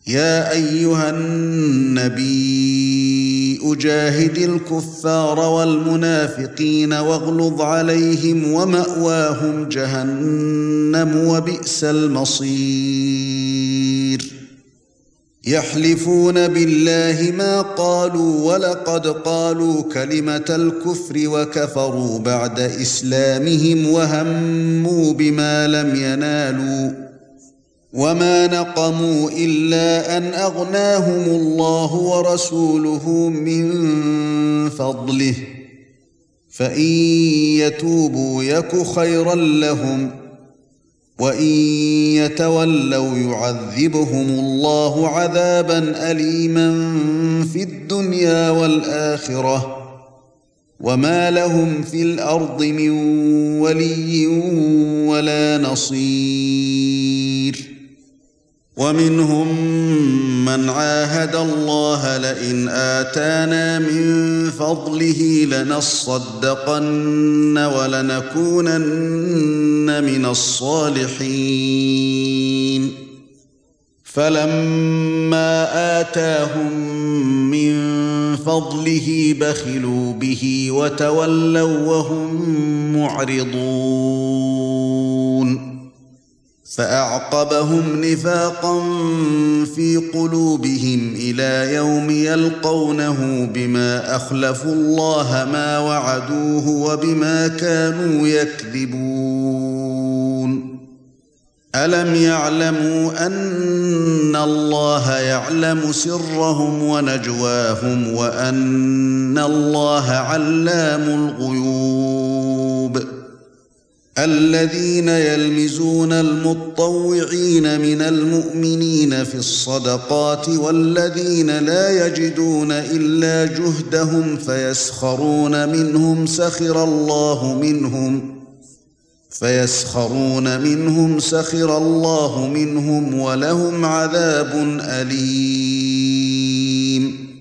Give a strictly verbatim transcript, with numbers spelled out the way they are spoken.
يا ايها النبي جاهد الكفار والمنافقين واغلظ عليهم ومأواهم جهنم وبئس المصير يحلفون بالله ما قالوا ولقد قالوا كلمة الكفر وكفروا بعد إسلامهم وهموا بما لم ينالوا وما نقموا إلا أن أغناهم الله ورسوله من فضله فإن يتوبوا يك خيرا لهم وإن يتولوا يعذبهم الله عذابا أليما في الدنيا والآخرة وما لهم في الأرض من ولي ولا نصير ومنهم من عاهد الله لئن آتانا من فضله لنصدقن ولنكونن من الصالحين فلما آتاهم من فضله بخلوا به وتولوا وهم معرضون فأعقبهم نفاقا في قلوبهم إلى يوم يلقونه بما أخلفوا الله ما وعدوه وبما كانوا يكذبون ألم يعلموا أن الله يعلم سرهم ونجواهم وأن الله علام الغيوب الذين يلمزون المطوعين من المؤمنين في الصدقات والذين لا يجدون إلا جهدهم فيسخرون منهم سخر الله منهم فيسخرون منهم سخر الله منهم ولهم عذاب أليم